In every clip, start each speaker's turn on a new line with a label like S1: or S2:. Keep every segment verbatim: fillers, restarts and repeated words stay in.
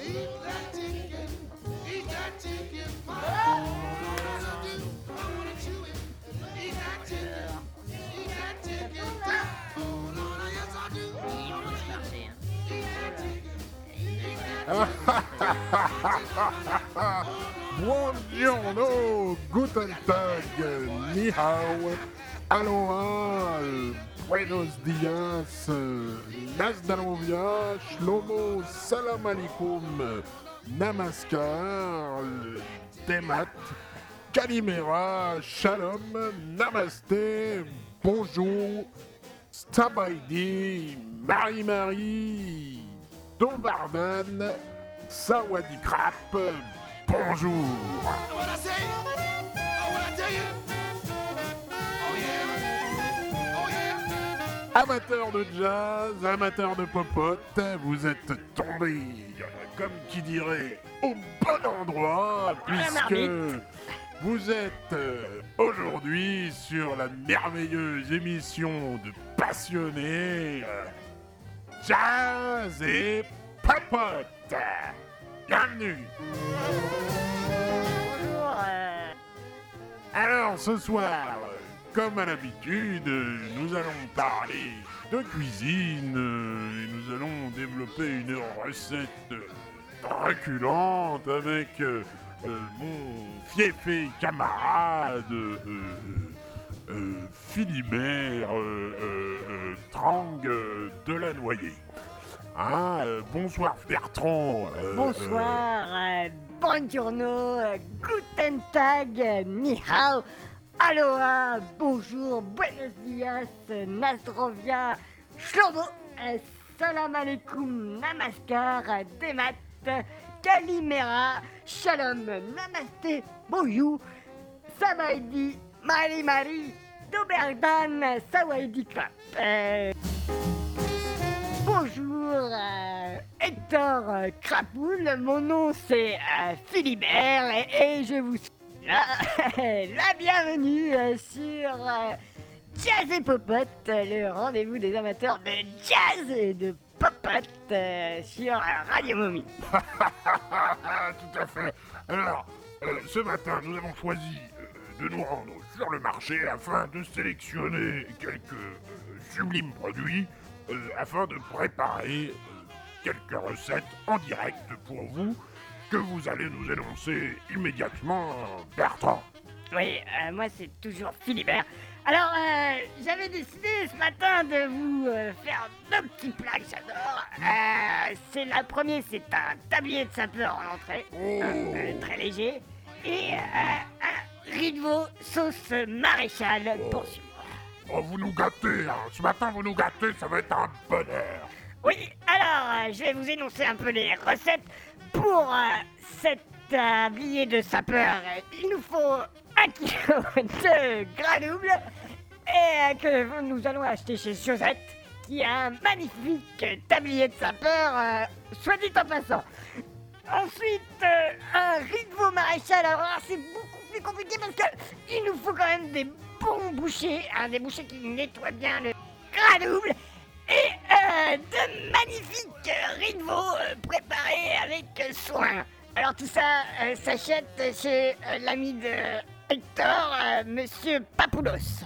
S1: Buongiorno, guten Tag, ni hao, aloha, buenos dias, nazdarovia, shlomo, salam alaikum, namaskar, demat, kalimera, shalom, namaste, bonjour, stabaidi, Marie-Marie, Dobardan, Sawadikrap, bonjour. Amateurs de jazz, amateurs de popote, vous êtes tombés, comme qui dirait, au bon endroit, puisque vous êtes euh, aujourd'hui sur la merveilleuse émission de passionnés euh, jazz et popote. Bienvenue.
S2: Bonjour. euh,
S1: Alors ce soir, comme à l'habitude, nous allons parler de cuisine euh, et nous allons développer une recette reculante avec euh, euh, mon fiefé camarade euh, euh, Philibert euh, euh, euh, Trang euh, de la Noyée. Hein, euh, bonsoir Bertrand. euh,
S2: Bonsoir, euh, buongiorno, euh, guten tag, euh, ni hao, aloha, bonjour, buenos dias, euh, nazdrovia, shlomo, euh, salam alaikum, namaskar, euh, demat, euh, kalimera, shalom, namaste, bonjour, sabaidi, mari mari, doberdan, sawaidi klap. Euh, Bonjour, euh, Hector euh, Crapoul, mon nom c'est euh, Philibert et, et je vous souhaite la, la bienvenue euh, sur euh, Jazz et Popote, le rendez-vous des amateurs de jazz et de popote euh, sur euh, Radio Momie.
S1: Tout à fait. Alors, euh, ce matin, nous avons choisi euh, de nous rendre sur le marché afin de sélectionner quelques euh, sublimes produits euh, afin de préparer euh, quelques recettes en direct pour vous que vous allez nous énoncer immédiatement, Bertrand.
S2: Oui, euh, moi c'est toujours Philibert. Alors, euh, j'avais décidé ce matin de vous euh, faire deux petits plats que j'adore. Euh, c'est la première, c'est un tablier de sapeur en entrée,
S1: Oh.
S2: euh, très léger, et euh, un riz de veau sauce maréchal pour suivre.
S1: Oh, vous nous gâtez, hein. Ce matin vous nous gâtez, ça va être un bonheur.
S2: Oui, alors, euh, je vais vous énoncer un peu les recettes. Pour euh, cet tablier de sapeur, euh, il nous faut un kilo de gras double et euh, que nous allons acheter chez Josette, qui a un magnifique tablier de sapeur, euh, soit dit en passant. Ensuite, euh, un riz de veau maréchal. Alors là, c'est beaucoup plus compliqué parce que il nous faut quand même des bons bouchers, hein, des bouchers qui nettoient bien le gras double. Et euh, de magnifiques riz de veau euh, préparés avec euh, soin. Alors tout ça euh, s'achète chez euh, l'ami de Hector, euh, Monsieur Papoulos.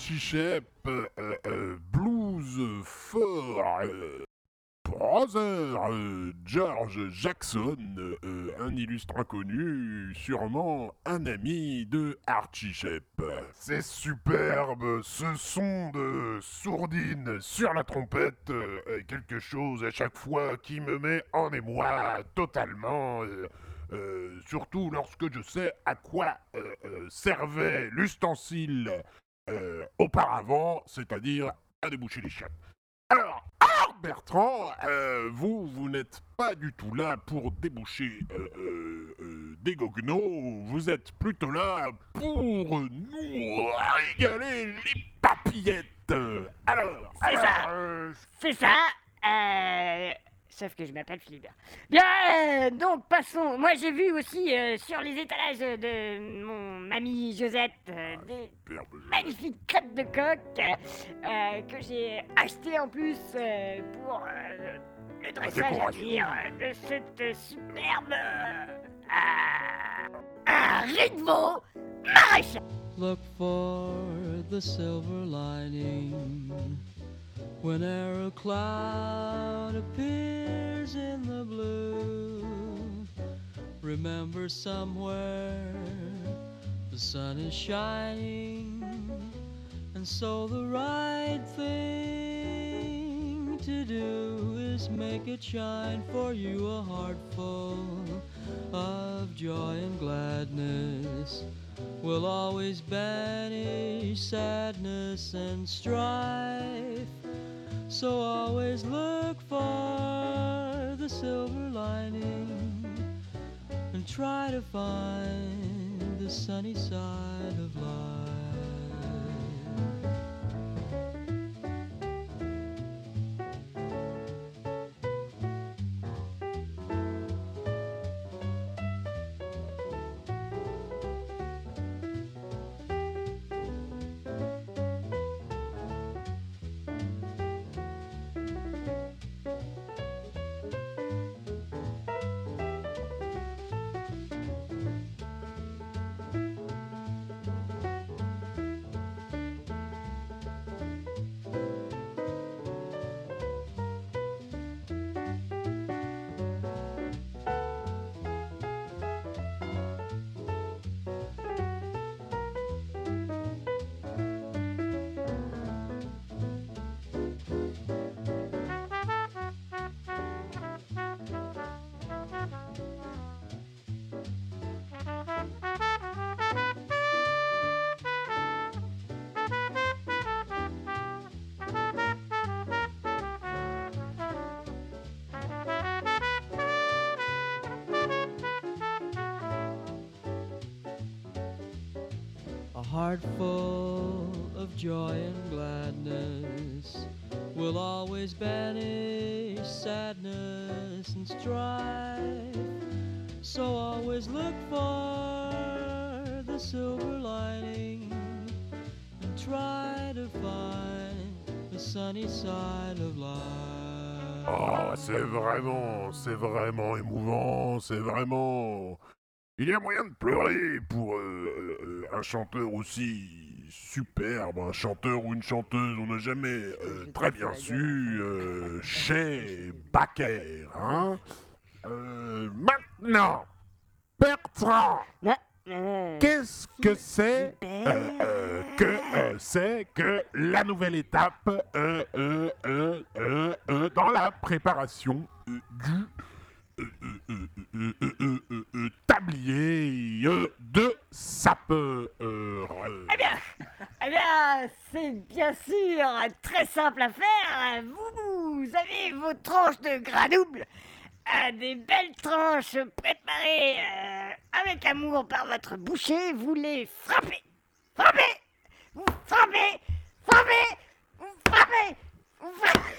S1: Archie-Shep, euh, euh, Blues for euh, Brother euh, George Jackson, euh, un illustre inconnu, sûrement un ami de Archie-Shep. C'est superbe, ce son de sourdine sur la trompette euh, est quelque chose à chaque fois qui me met en émoi totalement. euh, euh, surtout lorsque je sais à quoi euh, euh, servait l'ustensile euh, auparavant, c'est-à-dire à déboucher les chiottes. Alors, alors, Bertrand, euh, vous, vous n'êtes pas du tout là pour déboucher euh, euh, euh, des goguenots, vous êtes plutôt là pour nous régaler les papillettes. Alors,
S2: C'est
S1: alors,
S2: ça.
S1: euh,
S2: C'est ça. Euh... Sauf que je m'appelle Philibert. Bien, euh, donc passons. Moi j'ai vu aussi euh, sur les étalages de mon mamie Josette euh, des
S1: superbe jeu.
S2: magnifiques crêpes de coq euh, que j'ai achetées en plus euh, pour euh, le dressage à
S1: décoration.
S2: dire de cette superbe euh, un riz de veau maraîcher.
S3: Look for the silver lining whenever a cloud appears in the blue. Remember somewhere the sun is shining, and so the right thing to do is make it shine for you, a heart full of joy and gladness will always banish sadness and strife. So always look for the silver lining and try to find the sunny side of life. A heart full of joy and gladness will always banish sadness and strife. So always look for the silver lining and try to find the sunny side of life.
S1: Oh, c'est vraiment, c'est vraiment émouvant, c'est vraiment... Il y a moyen de pleurer pour euh, euh, un chanteur aussi superbe, un chanteur ou une chanteuse, on n'a jamais euh, très bien su, euh, chez Baker, hein. Euh, maintenant, Bertrand,
S2: Non, euh,
S1: qu'est-ce que c'est
S2: super.
S1: euh, euh, que euh, c'est que la nouvelle étape euh, euh, euh, euh, euh, dans la préparation euh, du euh, euh, euh, euh, euh, euh, euh, euh, tablier euh, de sapeur.
S2: Eh bien, eh bien, c'est bien sûr très simple à faire. Vous, vous avez vos tranches de gras double, euh, des belles tranches préparées euh, avec amour par votre boucher. Vous les frappez, frappez, vous frappez, frappez, vous frappez, vous frappez.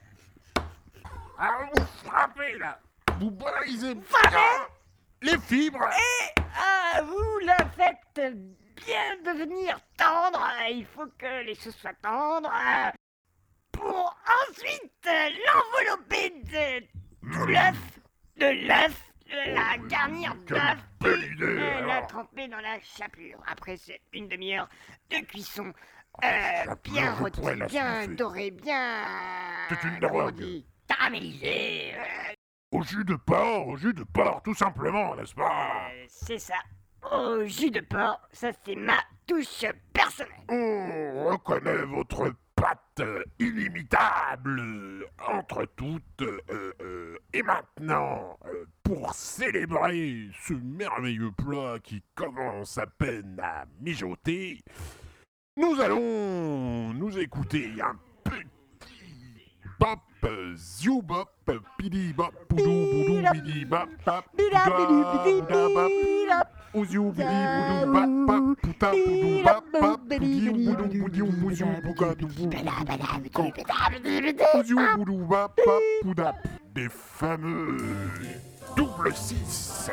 S1: Alors vous frappez là, vous brisez
S2: Frappez.
S1: les fibres.
S2: Et ah, vous la faites bien devenir tendre. Il faut que les choses soient tendres. euh, Pour ensuite euh, l'envelopper de tout l'œuf, de l'œuf, de la garnir
S1: Quelle
S2: d'œuf,
S1: belle
S2: et
S1: idée,
S2: euh, la
S1: alors.
S2: tremper dans la chapelure. Après, c'est une demi-heure de cuisson Euh,
S1: Ça
S2: bien
S1: peut, je pourrais
S2: rôti,
S1: la
S2: bien
S1: sniffer.
S2: doré, bien...
S1: C'est une
S2: comment on
S1: drogue.
S2: dit, caramélisé. euh,
S1: Au jus de porc, au jus de porc, tout simplement, n'est-ce pas?
S2: euh, c'est ça. Au jus de porc, ça c'est ma touche personnelle.
S1: On reconnaît votre patte inimitable euh, entre toutes. euh, euh, et maintenant, euh, pour célébrer ce merveilleux plat qui commence à peine à mijoter, nous allons nous écouter un petit bop, euh, ziou bop, pidi bop, poudou boudou bidi bop, bop, pouda, pouda bop. Ouziou boudi boudou bap bap pouta poudou bap bap poudiou boudou boudiou boudiou bougadou boudou ouziou boudou bap bap poudap. Des fameux double six.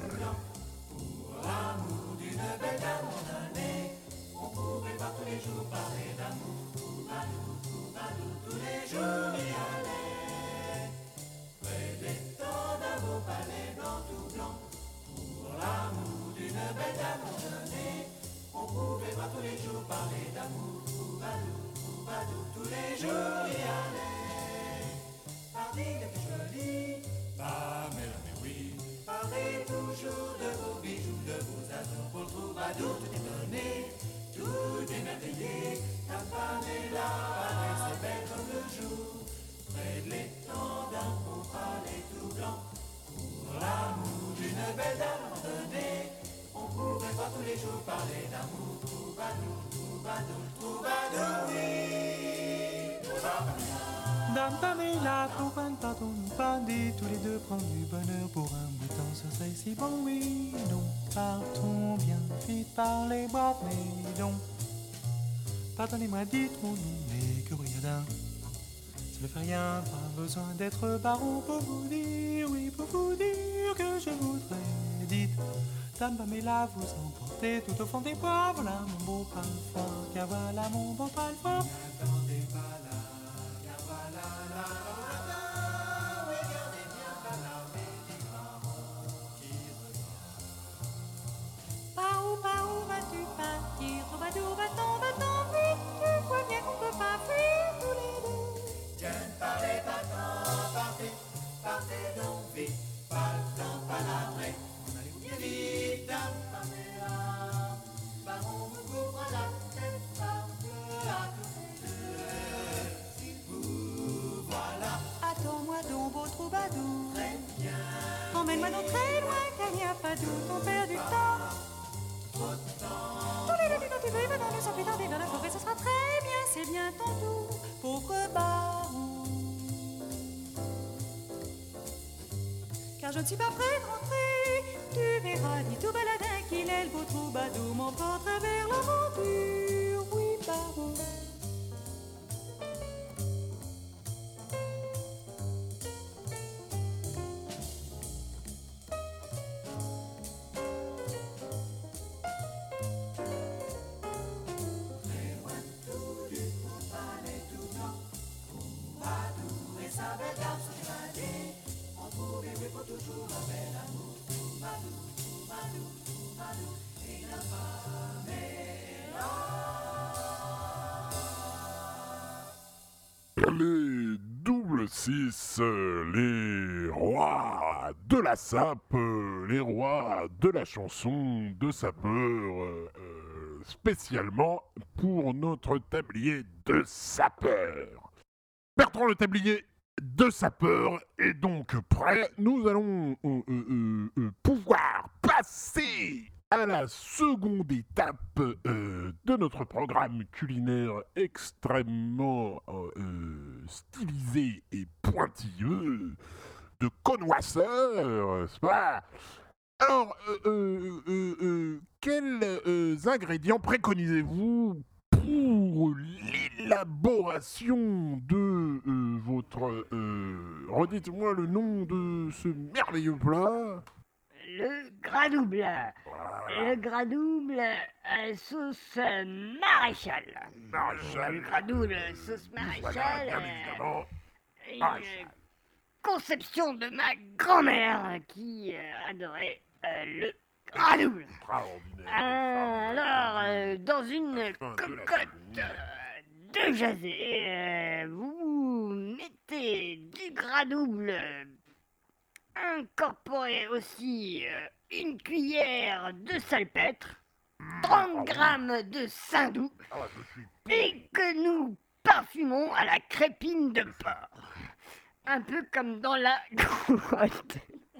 S4: Dame Pamela, pourquoi ne partons-nous pas dès tous les deux prendre du bonheur pour un bout de temps, ce serait si bon, oui, donc partons bien vite par les bois, mais donc pardonnez-moi, dites mon nom, mais que brigadin, ça ne fait rien, pas besoin d'être baron pour vous dire, oui, pour vous dire que je voudrais, dites, Dame Pamela, vous emportez tout au fond des bois, voilà mon beau parfum, car voilà mon beau parfum. N'attendez pas là. Par où, par où vas-tu partir? Troubadour, va-t'en, va-t'en vite. Tu vois bien qu'on peut pas fuir tous les deux. Tiens, parlez pas tant, partez, partez donc vite. Pas le temps, pas l'après. Allez-vous bien vite, Dame Pamela. Baron vous couvre la tête, parbleu à tous les deux. Si vous voilà. Attends-moi donc, beau troubadour. Très bien. Emmène-moi donc très loin, car il n'y a pas doute, on perd du temps. Tous les deux, quand tu veux, venons-nous sans plus tarder vers la forêt, ce sera très bien, c'est bien ton tour, pauvre baron. Car je ne suis pas prêt de rentrer, tu verras, dit tout baladin qu'il est le beau troubadour, m'emportera vers l'aventure, oui, baron.
S1: Les double six, euh, les rois de la sape, euh, les rois de la chanson de sapeur, euh, euh, spécialement pour notre tablier de sapeur. Bertrand le tablier de sapeur est donc prêt. Nous allons euh, euh, euh, euh, pouvoir passer à la seconde étape euh, de notre programme culinaire extrêmement euh, euh, stylisé et pointilleux de connoisseurs, n'est-ce pas? Alors, euh, euh, euh, euh, quels euh, ingrédients préconisez-vous pour l'élaboration de euh, votre... Euh, redites-moi le nom de ce merveilleux plat.
S2: Le gras double. Le gras double euh, sauce euh, maréchal.
S1: Maréchal.
S2: Le gras double sauce
S1: Voilà,
S2: maréchal.
S1: bien
S2: euh,
S1: évidemment.
S2: une
S1: Maréchal.
S2: conception de ma grand-mère qui euh, adorait euh, le Gradouble.
S1: Extraordinaire.
S2: Alors, euh, dans une
S1: Fin de la
S2: cocotte
S1: journée.
S2: euh, de jasé, euh, vous mettez du gradouble, euh, incorporez aussi euh, une cuillère de salpêtre, trente grammes de saindoux,
S1: Ah, je suis...
S2: et que nous parfumons à la crépine de porc. Un peu comme dans la grotte.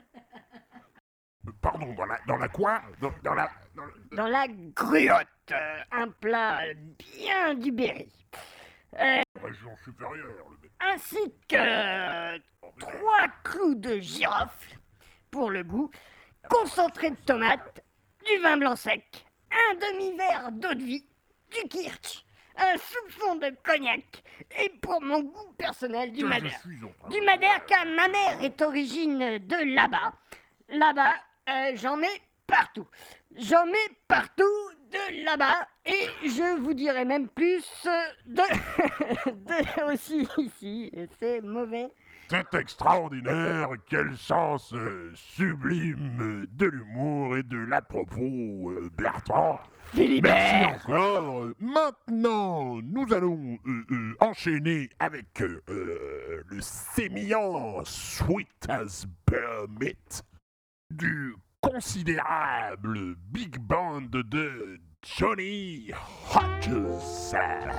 S1: Pardon, dans la, dans la quoi dans, dans la... Dans le-
S2: Dans la gruotte, euh, un plat bien du Berry. Euh,
S1: Région supérieure, le mec.
S2: ainsi que trois clous de girofle pour le goût, concentré de tomate, du vin blanc sec, un demi-verre d'eau de vie, du kirsch, un soupçon de cognac et pour mon goût personnel du
S1: Je
S2: madère.
S1: suis en train
S2: Du
S1: de-
S2: madère car ma mère est origine de là-bas. Là-bas, euh, j'en mets partout. J'en mets partout de là-bas et je vous dirai même plus euh, de, de aussi ici. C'est mauvais.
S1: C'est extraordinaire, quel sens euh, sublime de l'humour et de l'à-propos, euh, Bertrand. Merci
S2: Philibert.
S1: encore. Maintenant, nous allons euh, euh, enchaîner avec euh, euh, le sémillant Sweet as Bear Meat du considérable big band de Johnny Hodges.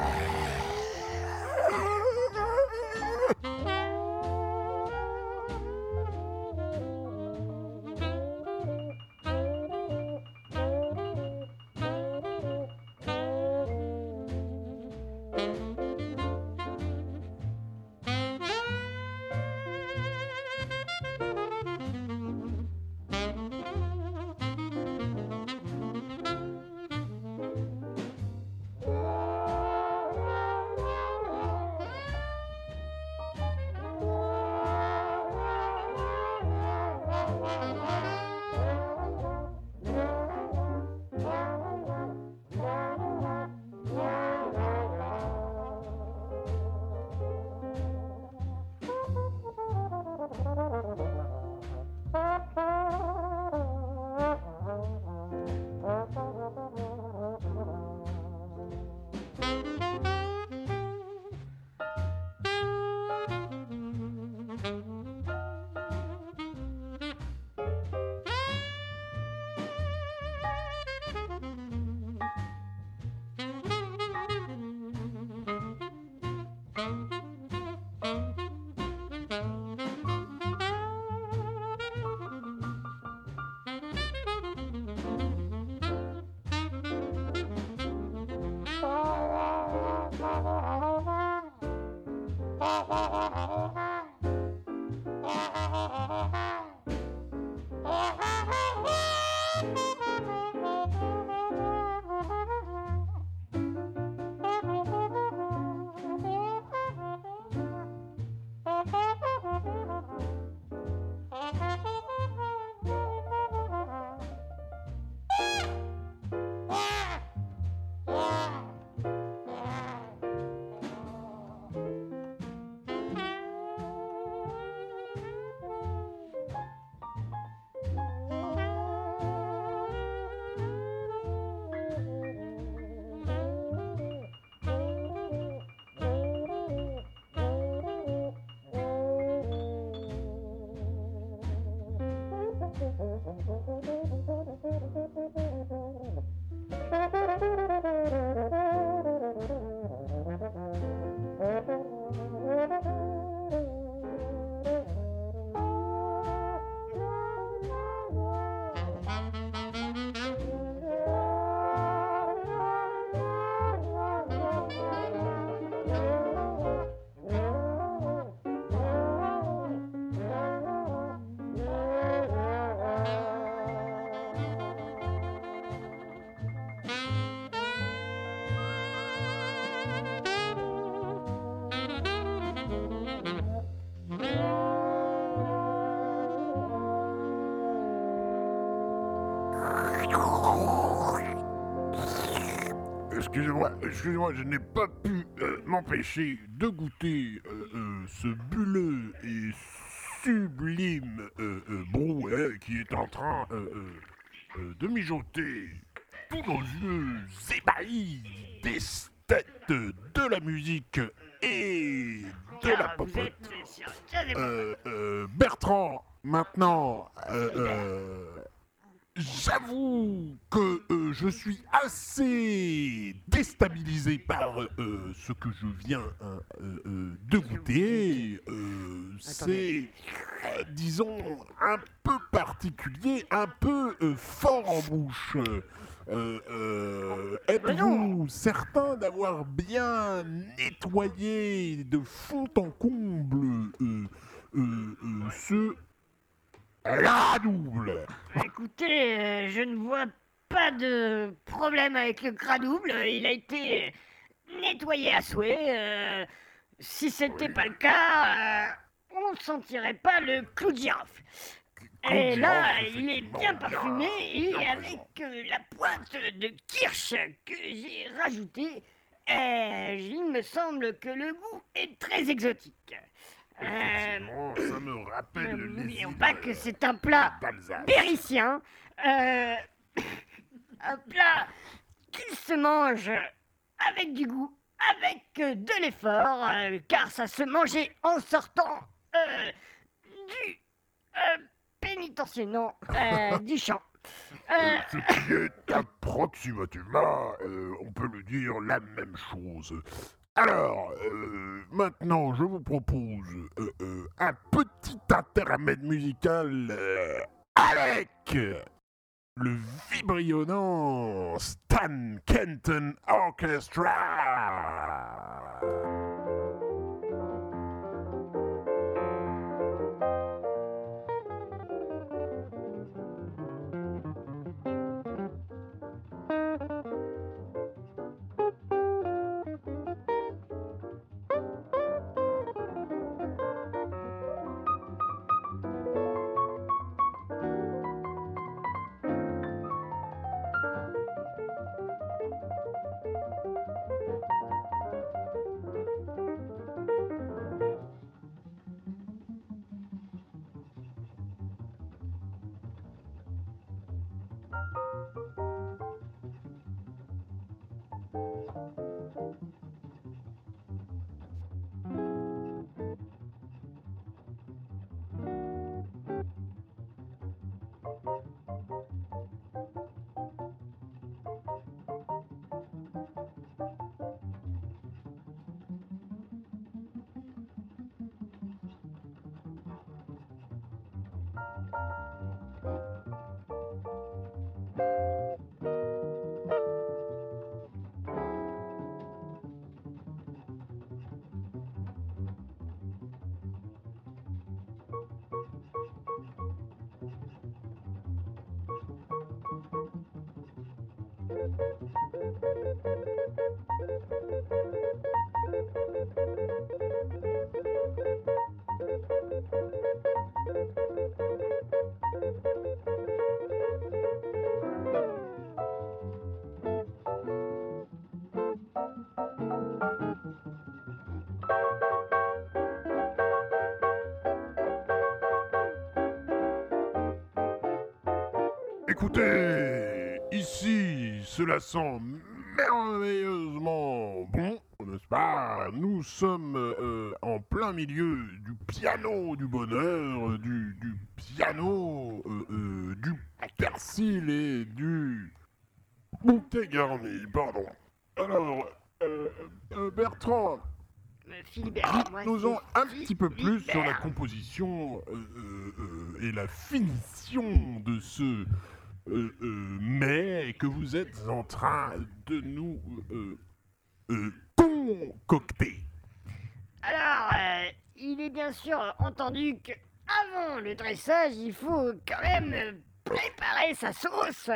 S1: Excusez-moi, excusez-moi, je n'ai pas pu euh, m'empêcher de goûter euh, euh, ce bulleux et sublime euh, euh, brouet qui est en train euh, euh, euh, de mijoter tous nos yeux ébahis des têtes de la musique et de la
S2: Car vous
S1: popote.
S2: êtes sur Jazz et Pop.
S1: Euh, euh, Bertrand, maintenant, euh, euh, j'avoue que euh, je suis assez déstabilisé par euh, ce que je viens euh, euh, de goûter. Euh, c'est, euh, disons, un peu particulier, un peu euh, fort en bouche. Euh, euh, Êtes-vous certain d'avoir bien nettoyé de fond en comble euh, euh, euh, ce Gradouble?
S2: Écoutez, euh, je ne vois pas de problème avec le gradouble. Il a été nettoyé à souhait. euh, si c'était pas le cas, euh, on ne sentirait pas le clou de girofle.
S1: Clou de
S2: Et là,
S1: girofle,
S2: il est
S1: effectivement,
S2: bien
S1: bien-
S2: parfumé et
S1: bien
S2: avec
S1: présent.
S2: euh, la pointe de kirsch que j'ai rajoutée, euh, il me semble que le goût est très exotique. Euh,
S1: Effectivement, ça me rappelle les
S2: N'oublions
S1: îles
S2: pas que c'est un plat
S1: d'Alsace.
S2: béricien, euh, un plat qui se mange avec du goût, avec euh, de l'effort, euh, car ça se mangeait en sortant euh, du euh, pénitencier, non, euh, du champ. Euh,
S1: Ce qui est approximativement, euh, on peut le dire, la même chose. Alors, euh, maintenant, je vous propose euh, euh, un petit intermède musical euh, avec le vibrionnant Stan Kenton Orchestra. Écoutez, ici, cela sent merveilleusement bon, n'est-ce pas? Nous sommes euh, en plein milieu du piano du bonheur, du, du piano euh, euh, du persil et du bouquet garni, pardon. Alors, euh, euh, Bertrand,
S2: euh, Philibert, moi,
S1: nous
S2: c'est
S1: en un petit peu plus sur la
S2: Philibert.
S1: composition euh, euh, euh, et la finition de ce euh, euh, mets que vous êtes en train de nous euh, euh, concocter.
S2: Alors, euh, il est bien sûr entendu que avant le dressage, il faut quand même euh, préparer sa sauce.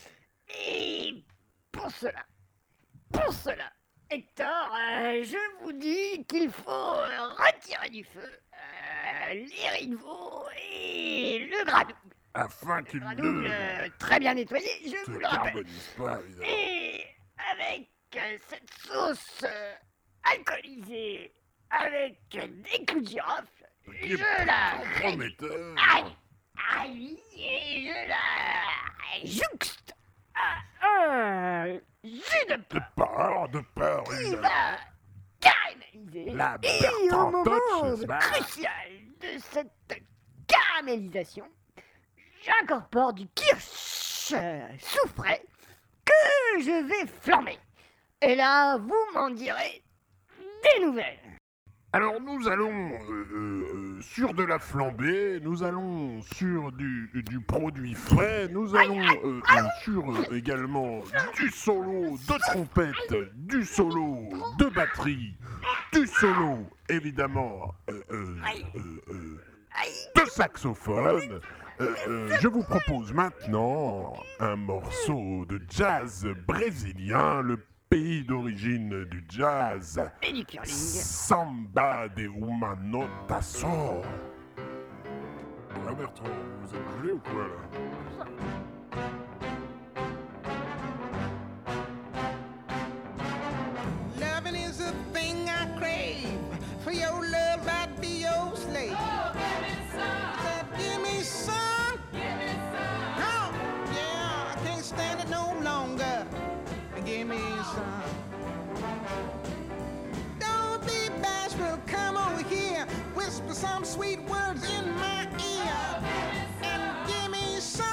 S2: Et pour cela, pour cela, Hector, euh, je vous dis qu'il faut euh, retirer du feu euh, les riz de veau et le gras double.
S1: Afin qu'il
S2: Gras double,
S1: ne
S2: euh, très bien nettoyé, je
S1: se
S2: vous le rappelle.
S1: carbonise pas, évidemment.
S2: Et avec euh, cette sauce euh, alcoolisée, avec euh, des clous de girofle,
S1: Qui est
S2: je la
S1: plutôt prometteur.
S2: Aïe, aïe, et je la jouxte à un jus de
S1: De peur, de peur,
S2: qui
S1: évidemment.
S2: va caraméliser.
S1: La
S2: Et au
S1: Bertrand
S2: moment
S1: Touch, c'est
S2: crucial de cette caramélisation, j'incorpore du kirsch sous frais que je vais flamber. Et là, vous m'en direz des nouvelles.
S1: Alors nous allons euh, euh, sur de la flambée, nous allons sur du, du produit frais, nous allons euh, euh, sur euh, également du solo de trompette, du solo de batterie, du solo évidemment euh, euh, euh, euh, de saxophone. Euh, euh, je vous propose maintenant un morceau de jazz brésilien, le pays d'origine du jazz.
S2: Et du curling.
S1: Samba de uma nota só. Ah Bertrand, vous êtes gelé ou quoi là?
S5: Loving is a thing I crave. For your love, I'd be your slave. Oh, give me some. Said, give me some. Give me some. Oh, yeah, I can't stand it no longer. Give me some. Don't be bashful, come over here. Whisper some sweet words in my ear. And give me some.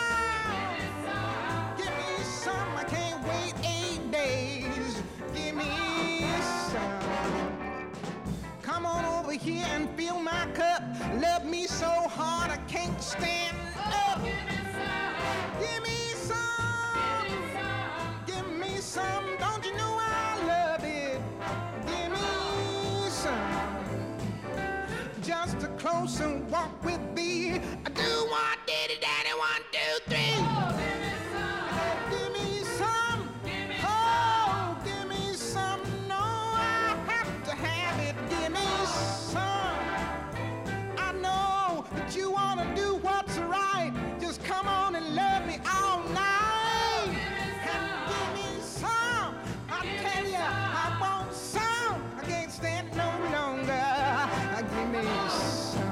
S5: Give me some. I can't wait eight days. Give me some. Come on over here and fill my cup. Love me so hard I can't stand up. Give me some. Give me some. Don't you know I love it? Give me some. Just a closer walk with thee. I do want diddy daddy one, two, three. Give me some. Oh, give me some. No, I have to have it. Give me some. I know that you wanna do what's right. Just come on and love me all night. And give me some. I tell you, I want some. I can't stand it no longer. Give me some.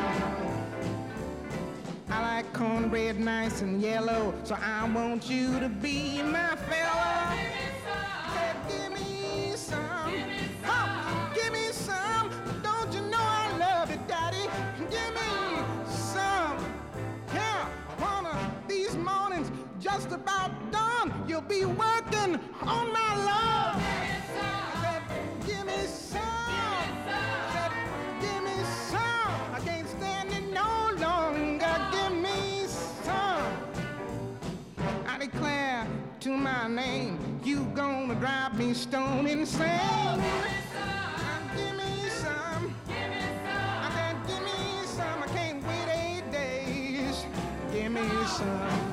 S5: I like cornbread nice and yellow, so I want you to be my fella. Said, give me some. Oh, give me some. Don't you know I love it, Daddy? Give me some. Yeah, one of these mornings, just about done, you'll be working on my love. Said, give me some. Said, give me some. I can't stand it no longer. Give me some. I declare to my name, you gonna drive me stone insane. Give me some. I can't give me some. I can't wait eight days. Give me some.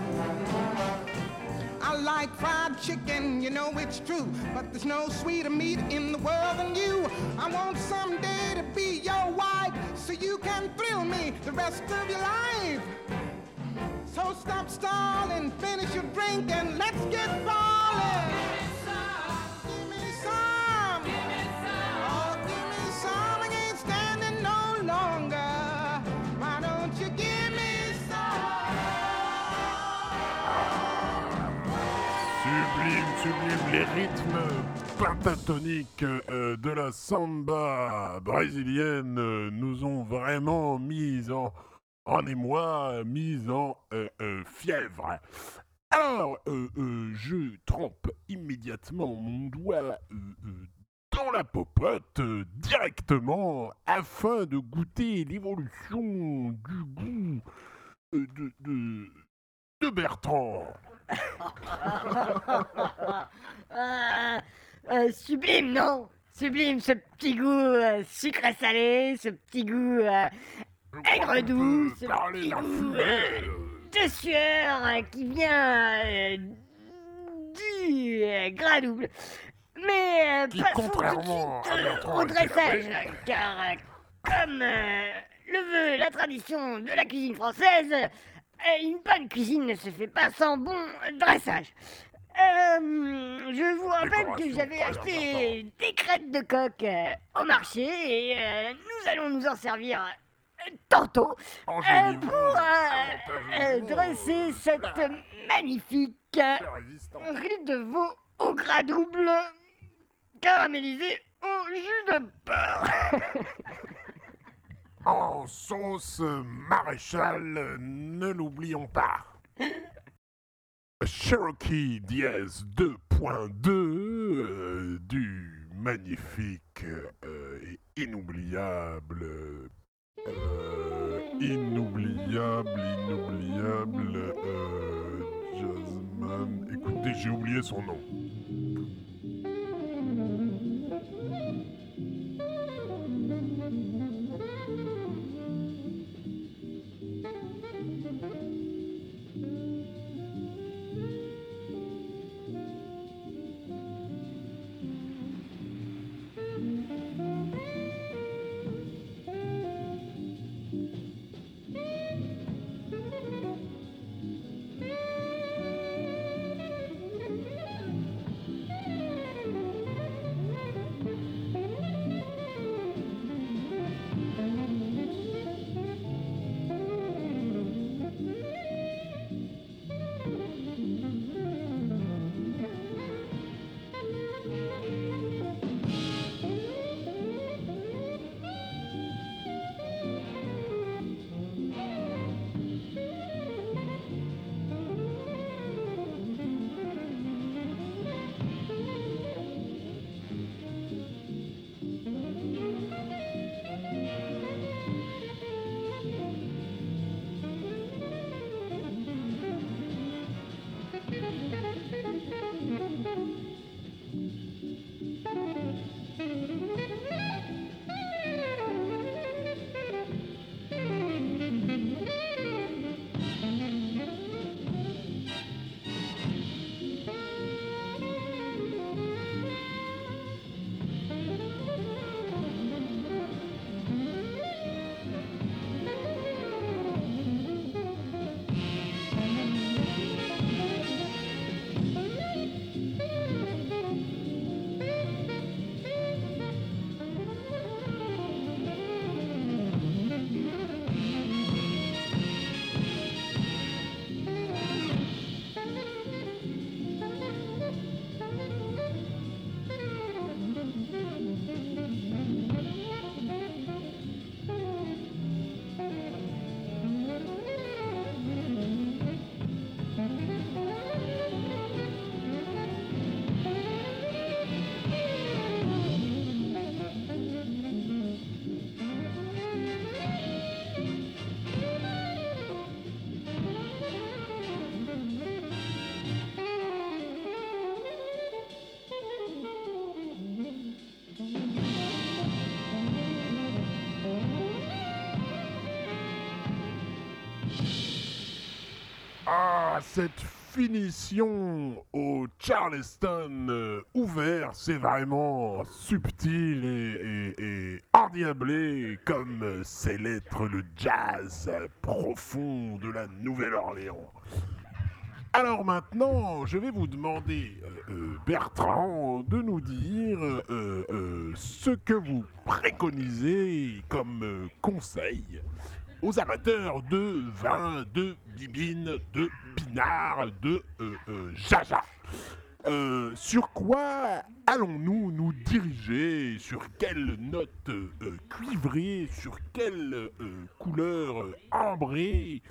S5: I like fried chicken, you know it's true, but there's no sweeter meat in the world than you. I want someday to be your wife, so you can thrill me the rest of your life. So stop stalling, finish your drink, and let's get falling. Give me some. Oh, give me some. I can't stand it no longer. Why don't you give me some?
S1: Sublime, sublime, les rythmes pentatoniques euh, de la samba brésilienne euh, nous ont vraiment mis en, en émoi, mis en euh, euh, fièvre. Alors, euh, euh, je trempe immédiatement mon doigt euh, euh, dans la popote euh, directement afin de goûter l'évolution du goût euh, de, de, de Bertrand.
S2: Euh, euh, sublime, non? Sublime, ce petit goût euh, sucré-salé, ce petit goût euh, aigre-doux, ce
S1: Parler
S2: petit
S1: d'un
S2: goût
S1: fumée,
S2: euh,
S1: euh,
S2: de sueur euh, qui vient euh, du euh, gras double. Mais euh,
S1: Qui,
S2: passons tout de
S1: contrairement
S2: suite
S1: à
S2: euh,
S1: Bertrand,
S2: au
S1: était
S2: dressage,
S1: riche.
S2: car euh, comme euh, le veut la tradition de la cuisine française, euh, une bonne cuisine ne se fait pas sans bon dressage. Euh, je vous rappelle que
S1: Décoration,
S2: j'avais
S1: très
S2: acheté des crêtes de coq euh, au marché et euh, nous allons nous en servir tantôt
S1: Oh,
S2: euh,
S1: géniveau,
S2: pour euh, euh,
S1: avantageusement,
S2: dresser
S1: euh,
S2: cette
S1: là,
S2: magnifique euh,
S1: la résistance.
S2: riz de veau au gras double caramélisé au jus de porc.
S1: En sauce maréchal, ne l'oublions pas. Cherokee Diaz deux point deux euh, du magnifique euh, et inoubliable, euh, inoubliable, inoubliable euh, jazzman. Écoutez, j'ai oublié son nom. Ah, cette finition au Charleston euh, ouvert, c'est vraiment subtil et, et, et endiablé comme euh, sait l'être le jazz euh, profond de la Nouvelle-Orléans. Alors maintenant, je vais vous demander, euh, euh, Bertrand, de nous dire euh, euh, ce que vous préconisez comme euh, conseil aux amateurs de vin, de bibine, de pinard, de euh, euh, jaja. Euh, sur quoi allons-nous nous diriger? Sur quelle note euh, cuivrée? Sur quelle euh, couleur euh, ambrée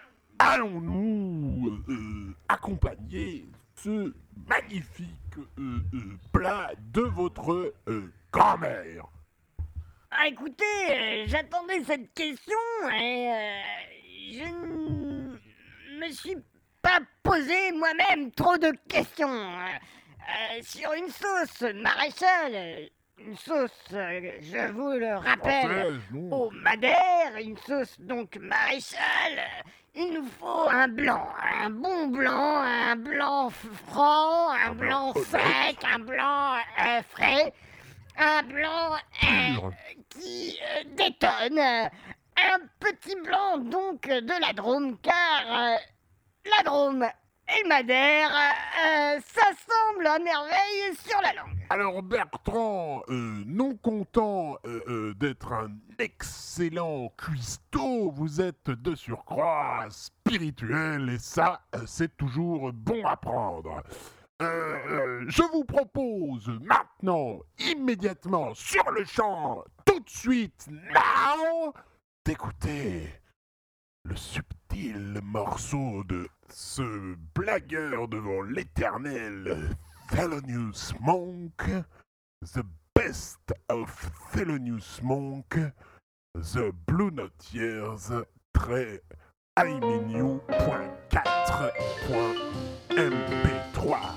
S1: allons-nous euh, accompagner ce magnifique euh, euh, plat de votre euh, grand-mère?
S2: Ah, écoutez, euh, j'attendais cette question et euh, je ne me suis pas posé moi-même trop de questions. Euh, sur une sauce maréchale, euh, une sauce, euh, je vous le rappelle,
S1: Française, non?
S2: au madère, une sauce donc maréchale, euh, il nous faut un blanc, un bon blanc, un blanc f- franc, un
S1: Un blanc
S2: blanc
S1: honnête.
S2: sec, un blanc euh, frais, un blanc euh,
S1: Pur.
S2: qui euh, détonne, euh, un petit blanc donc de la Drôme, car euh, la Drôme et le madère, euh, s'assemblent à merveille sur la langue.
S1: Alors Bertrand, euh, non content euh, euh, d'être un excellent cuistot, vous êtes de surcroît spirituel et ça, euh, c'est toujours bon à prendre. Euh, euh, je vous propose maintenant, immédiatement, sur le champ, tout de suite, now, d'écouter le subtil morceau de ce blagueur devant l'éternel Thelonious Monk, the best of Thelonious Monk, the Blue Note Years, très imenu point quatre point m p trois.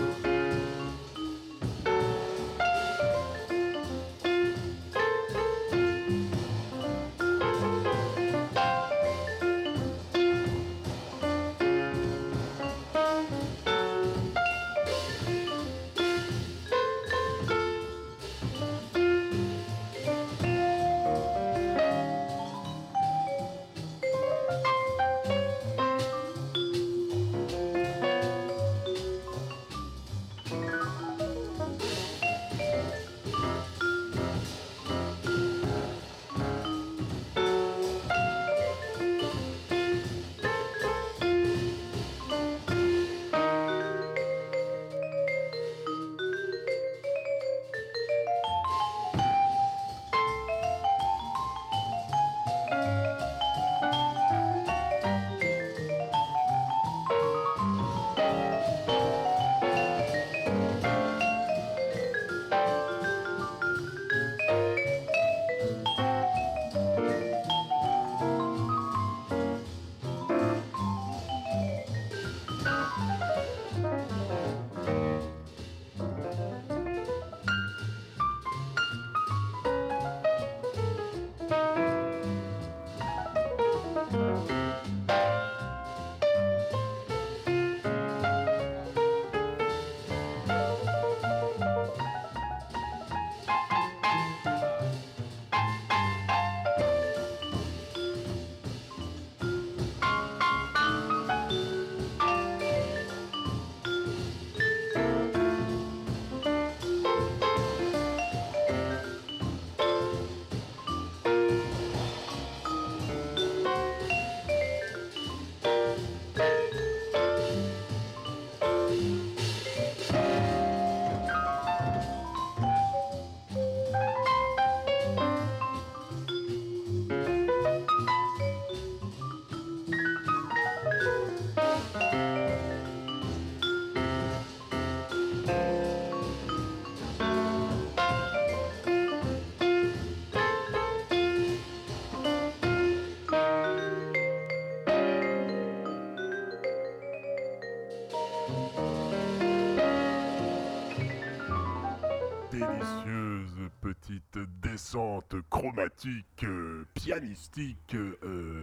S1: Délicieuse petite descente chromatique, euh, pianistique, euh,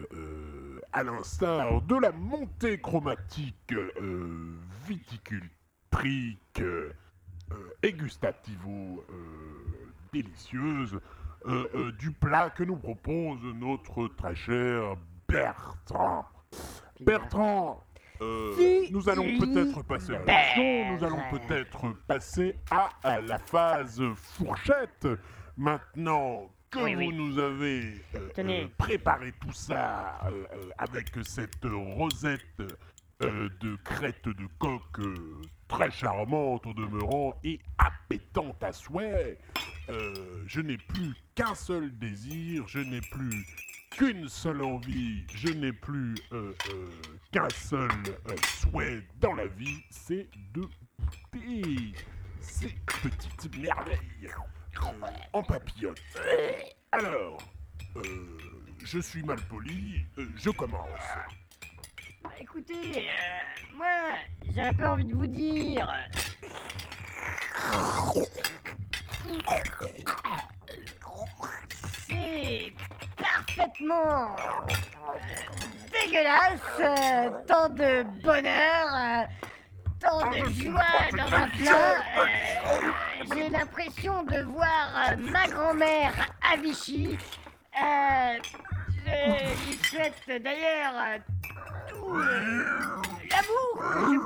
S1: euh, à l'instar de la montée chromatique euh, viticultrique euh, et gustativo euh, délicieuse euh, euh, du plat que nous propose notre très cher Bertrand. Bertrand, Euh,
S2: Si,
S1: nous allons
S2: oui,
S1: peut-être passer à l'action, nous allons peut-être passer à, à la phase fourchette. Maintenant que
S2: Oui,
S1: vous
S2: oui.
S1: nous avez euh,
S2: Tenez.
S1: euh, préparé tout ça euh, euh, avec cette rosette euh, de crête de coq euh, très charmante au demeurant et appétante à souhait, euh, je n'ai plus qu'un seul désir, je n'ai plus qu'une seule envie, je n'ai plus euh, euh, qu'un seul euh, souhait dans la vie, c'est de goûter ces petites merveilles euh, en papillote. Alors, euh, je suis mal poli, euh, je commence.
S2: Écoutez, euh, moi, j'ai un peu envie de vous dire. C'est parfaitement euh, dégueulasse, euh, tant de bonheur, euh, tant de joie dans un plat. euh, J'ai l'impression de voir euh, ma grand-mère à Vichy. Euh, je lui souhaite d'ailleurs euh, tout euh, l'amour que je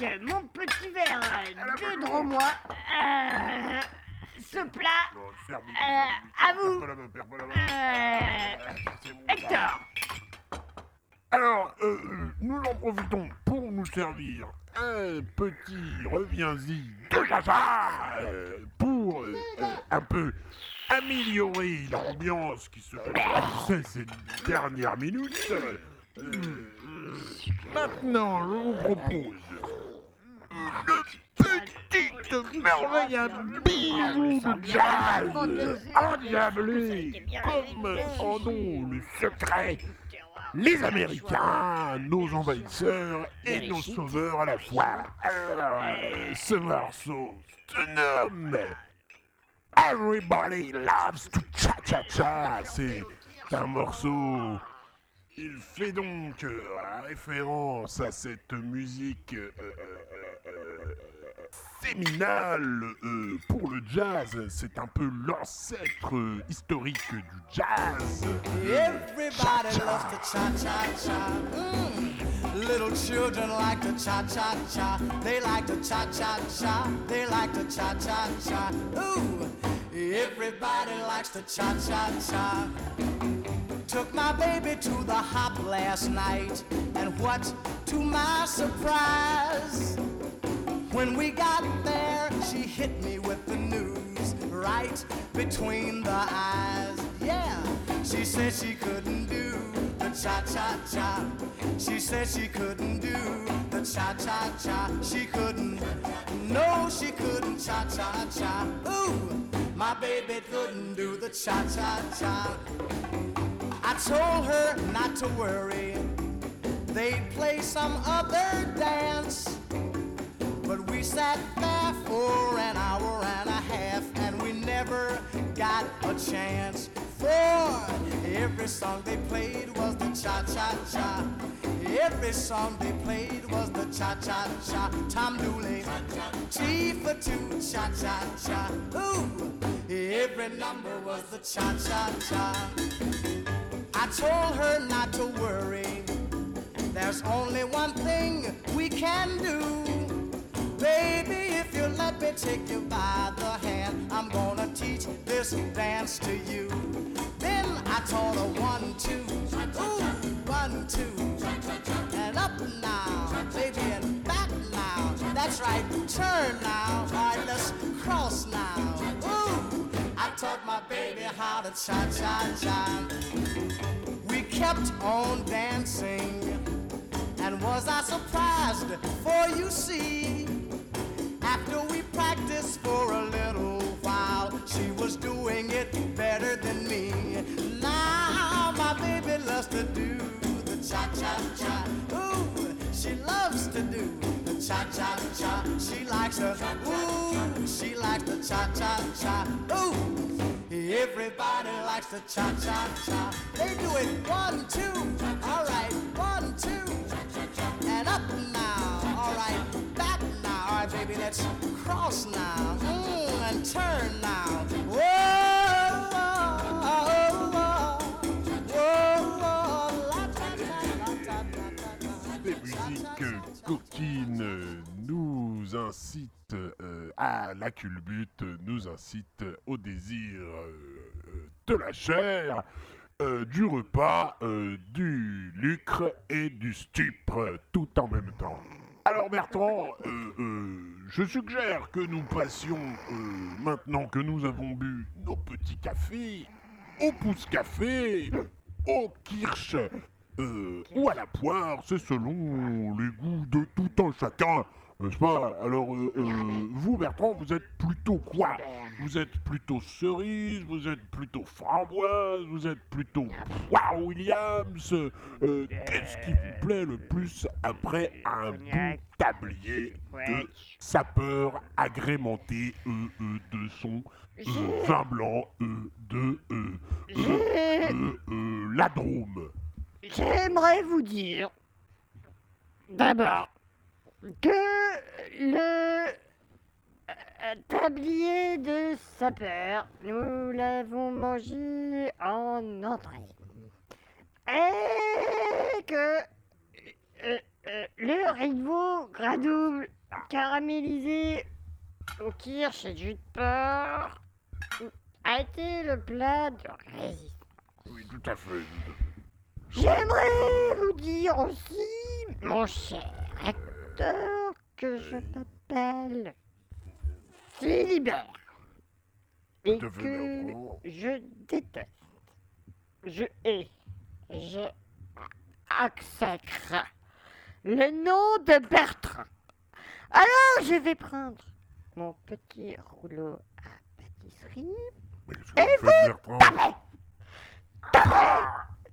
S2: mon petit verre de dromois. Euh, ce plat,
S1: Non, ferme-
S2: Euh, à vous.
S1: Perds pas la main, perds pas la main.
S2: euh,
S1: C'est bon.
S2: Hector.
S1: Alors, euh, nous en profitons pour nous servir un petit reviens-y de Jaja euh, pour euh, euh, un peu améliorer l'ambiance qui se passait ces dernières minutes. Euh, maintenant, je vous propose une petite merveille, un bijou de jazz endiablé comme en ont le secret. Les Américains, nos envahisseurs et nos sauveurs à la fois. Alors, euh, ce morceau se nomme Everybody Loves to Cha-Cha-Cha. C'est un morceau. Il fait donc euh, référence à cette musique euh, euh, euh, séminale euh, pour le jazz. C'est un peu l'ancêtre euh, historique du jazz.
S5: Everybody loves to cha-cha-cha. Mm. Little children like to cha-cha-cha. They like to cha-cha-cha. They like to cha-cha-cha. Ooh, everybody likes to cha-cha-cha. Took my baby to the hop last night, and what to my surprise, when we got there, she hit me with the news right between the eyes. Yeah, she said she couldn't do the cha-cha-cha. She said she couldn't do the cha-cha-cha. She couldn't, no, she couldn't cha-cha-cha. Ooh, my baby couldn't do the cha-cha-cha. I told her not to worry, they'd play some other dance. But we sat there for an hour and a half, and we never got a chance. For every song they played was the cha-cha-cha. Every song they played was the cha-cha-cha. Tom Dooley, T for two, cha-cha-cha. Ooh, every number was the cha-cha-cha. I told her not to worry, there's only one thing we can do. Baby, if you let me take you by the hand, I'm gonna teach this dance to you. Then I taught her one, two, ooh, one, two, and up now, baby, and back now. That's right, turn now, all right, let's cross now. Ooh, I taught my baby how to cha-cha-cha. We kept on dancing, and was I surprised, for you see, after we practiced for a little while, she was doing it better than me. Now my baby loves to do the cha-cha-cha. Ooh, she loves to do the cha-cha-cha. She likes her, ooh, she likes the cha-cha-cha. Ooh, everybody likes the cha-cha-cha. They do it one, two, all right, one, two, and up now, all right, back now, all right, baby, let's cross now, mm, and turn now. Whoa, whoa, whoa, whoa, whoa, la, ta, ta, ta, ta, ta, ta.
S1: Les musiques coquines nous incitent euh, à la culbute, nous incitent au désir euh, de la chair, euh, du repas, euh, du lucre et du stupre, tout en même temps. Alors Bertrand, euh, euh, je suggère que nous passions, euh, maintenant que nous avons bu nos petits cafés, au pouce-café, au kirsch, euh, ou à la poire, c'est selon les goûts de tout un chacun, n'est-ce pas? Alors, euh, euh, vous Bertrand, vous êtes plutôt quoi? Vous êtes plutôt cerise, vous êtes plutôt framboise, vous êtes plutôt poire Williams, euh, qu'est-ce qui vous plaît le plus après un bon tablier de sapeur agrémenté euh, euh, de son euh, vin blanc euh, de euh, euh, euh, euh, la Drôme?
S2: J'aimerais vous dire, d'abord, que le euh, tablier de sapeur, nous l'avons mangé en entrée. Et que euh, euh, le Rivo Gradouble caramélisé au kirsch et jus de porc a été le plat de résistance.
S1: Oui, tout à fait.
S2: J'aimerais vous dire aussi, mon cher acteur, que je m'appelle Philibert et
S1: Tout à fait
S2: que
S1: d'accord.
S2: je déteste, je hais, je exècre le nom de Bertrand. Alors je vais prendre mon petit rouleau à pâtisserie
S1: Mais qu'est-ce que vous faites, Bertrand?
S2: tapez, tapez,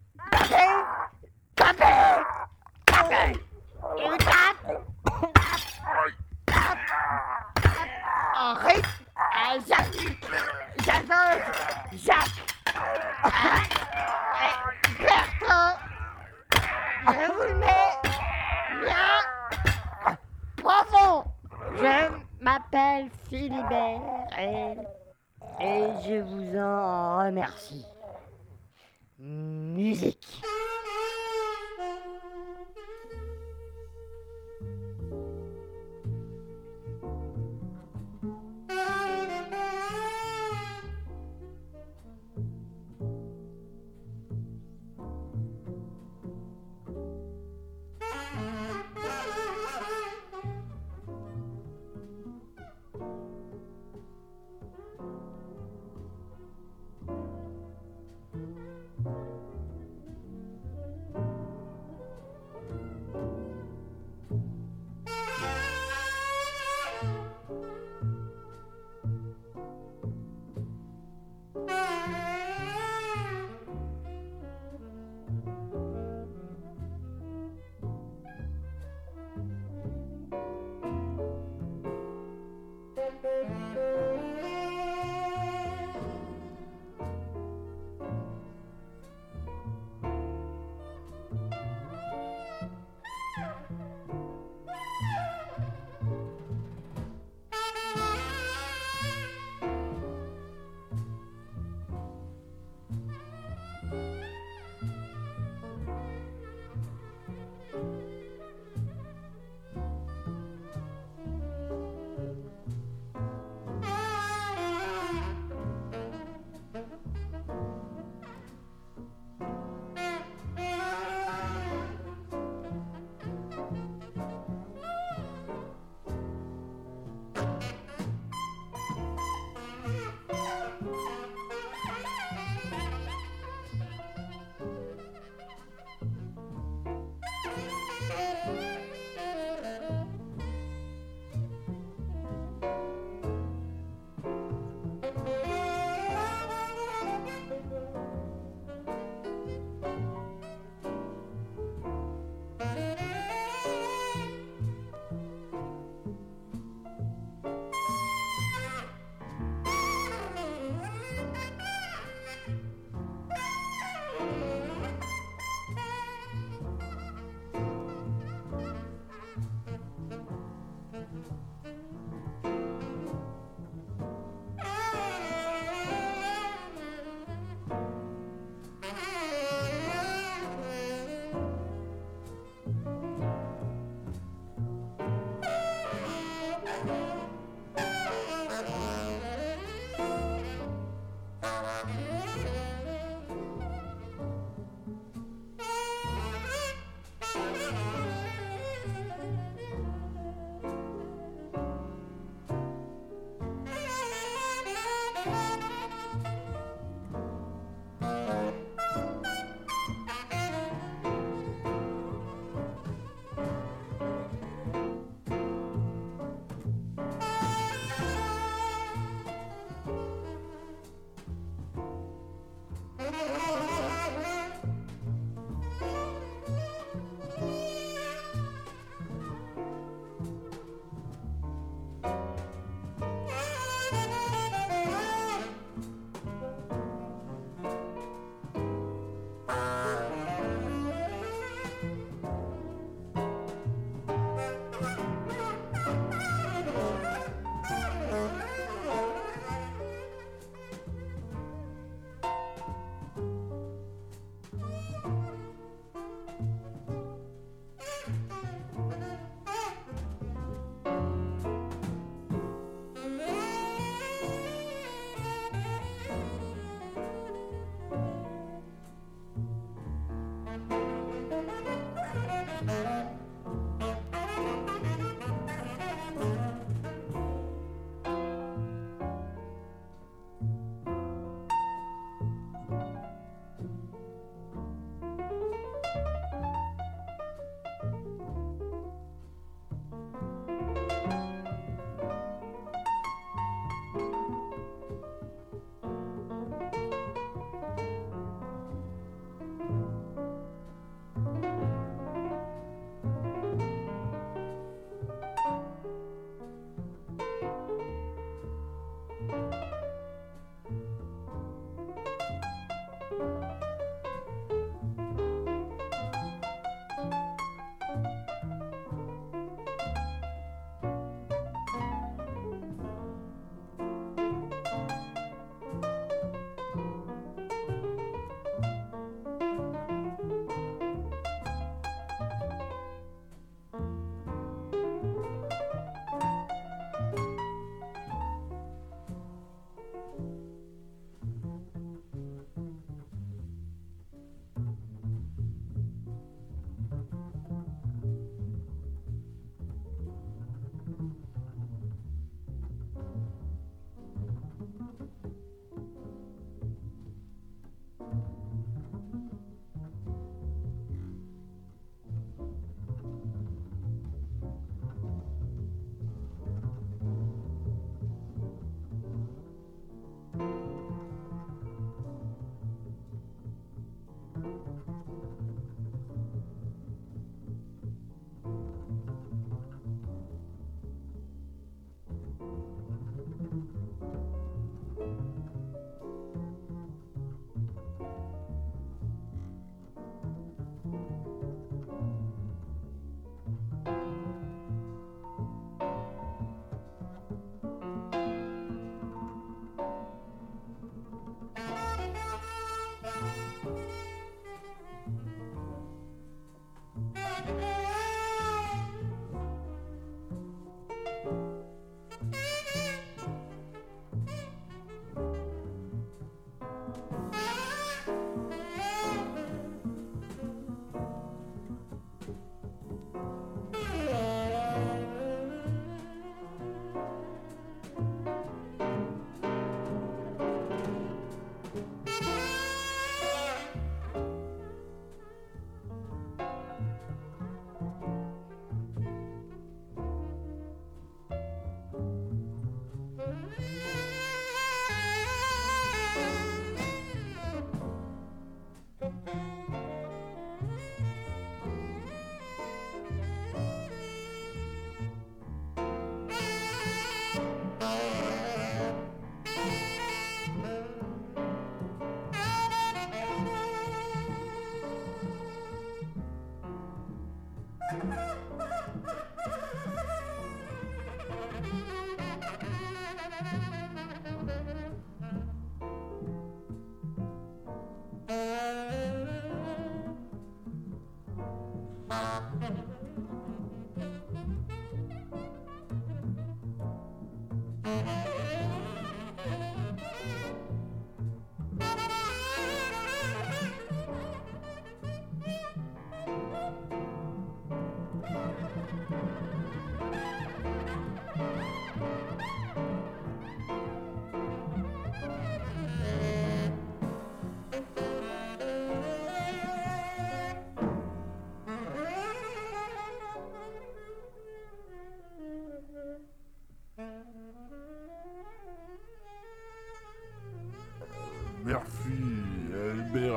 S2: tapez, tapez, et vous tape, tape, en rythme, à Jacques, Jacques, Jacques, Bertrand, je vous le mets bien profond. Je m'appelle Philibert et, et je vous en remercie. Musique.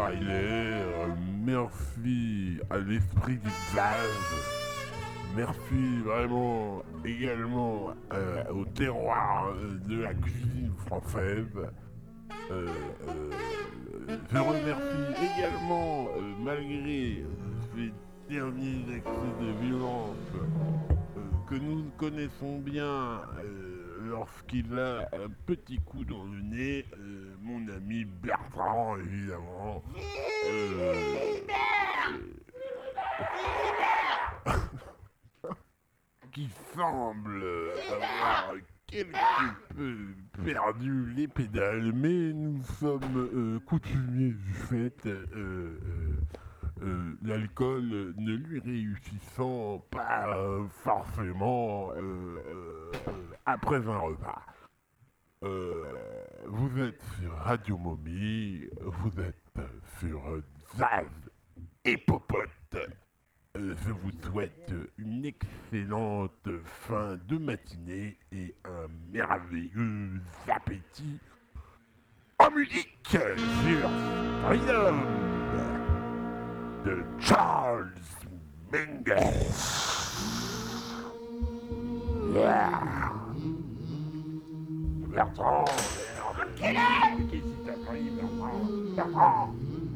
S1: Riley, euh, merci à l'esprit du jazz, merci vraiment également euh, au terroir euh, de la cuisine française. Euh, euh, je remercie également, euh, malgré ces derniers excès de violence euh, que nous connaissons bien, euh, lorsqu'il a un petit coup dans le nez, euh, mon ami Bertrand, évidemment. Euh, euh, qui semble avoir quelque peu perdu les pédales, mais nous sommes euh, coutumiers du fait, euh, euh, euh, l'alcool ne lui réussissant pas euh, forcément euh, euh, après un repas. Euh, vous êtes sur Radio Momie, vous êtes sur Zaz et Popote. Euh, je vous souhaite une excellente fin de matinée et un merveilleux appétit en musique sur Freedom de Charles Mingus. Yeah. Bertrand, merde. Qu'est-ce qui t'a pris, Bertrand? Bertrand.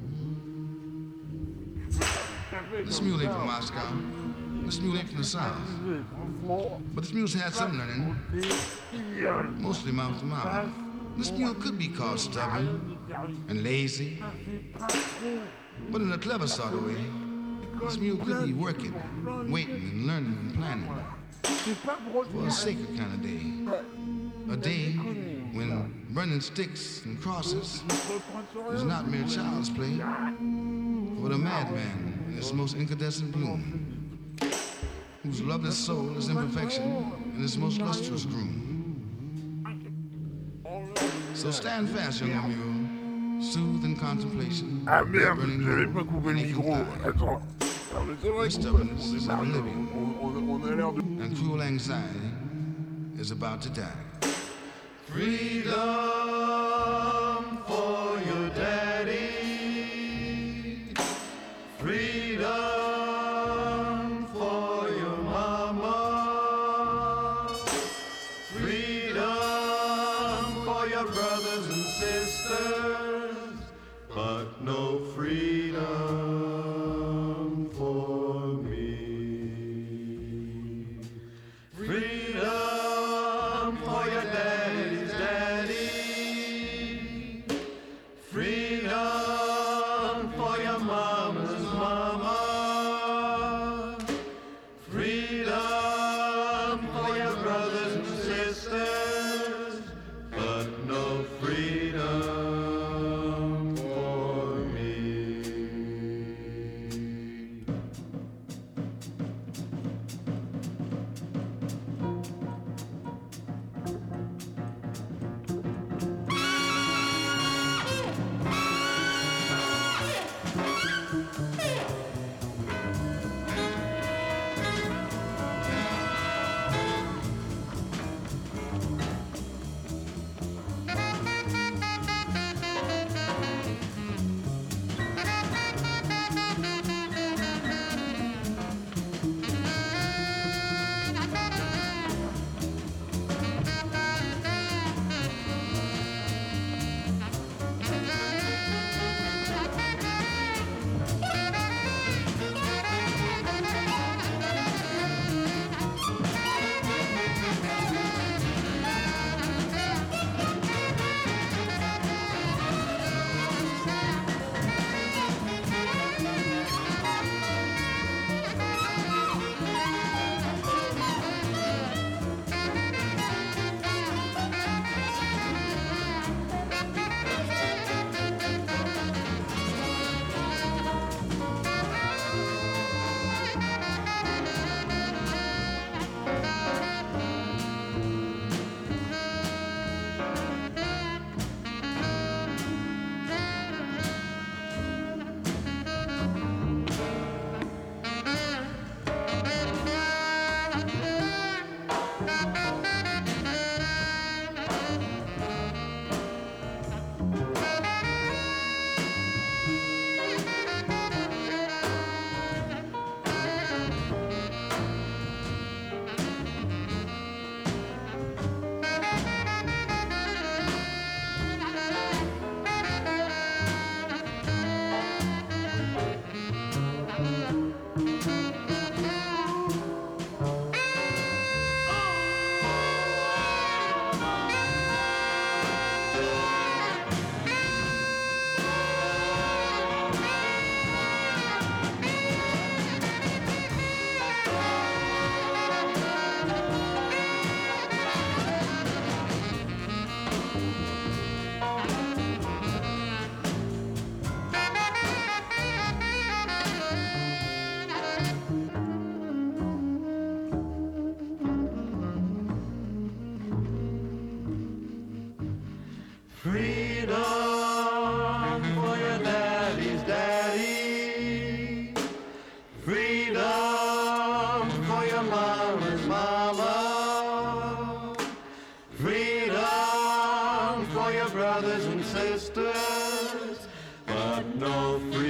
S6: This mule ain't from Moscow. This mule ain't from the South. But this mule's had some learning. Mostly mouth to mouth. This mule could be called stubborn and lazy. But in a clever sort of way, this mule could be working, waiting, and learning and planning for a sacred kind of day. A day when burning sticks and crosses is not mere child's play, but a madman in its most incandescent bloom, whose loveless soul is imperfection in its most lustrous groom. So stand fast, young mule, soothe in contemplation.
S1: Ah merde, j'avais pas coupé le micro. Attends. Non, mais c'est vrai qu'on est mariés, on, on, on a l'air de...
S6: And cruel anxiety is about to die. Freedom for your daddy. Freedom for your mama. Freedom for your brothers and sisters. But no freedom for me. Freedom for your daddy's daddy. Freedom for your mama's mama. Freedom for your brothers and sisters. But no freedom
S7: Freedom for your daddy's daddy. Freedom for your mama's mama. Freedom for your brothers and sisters. But no freedom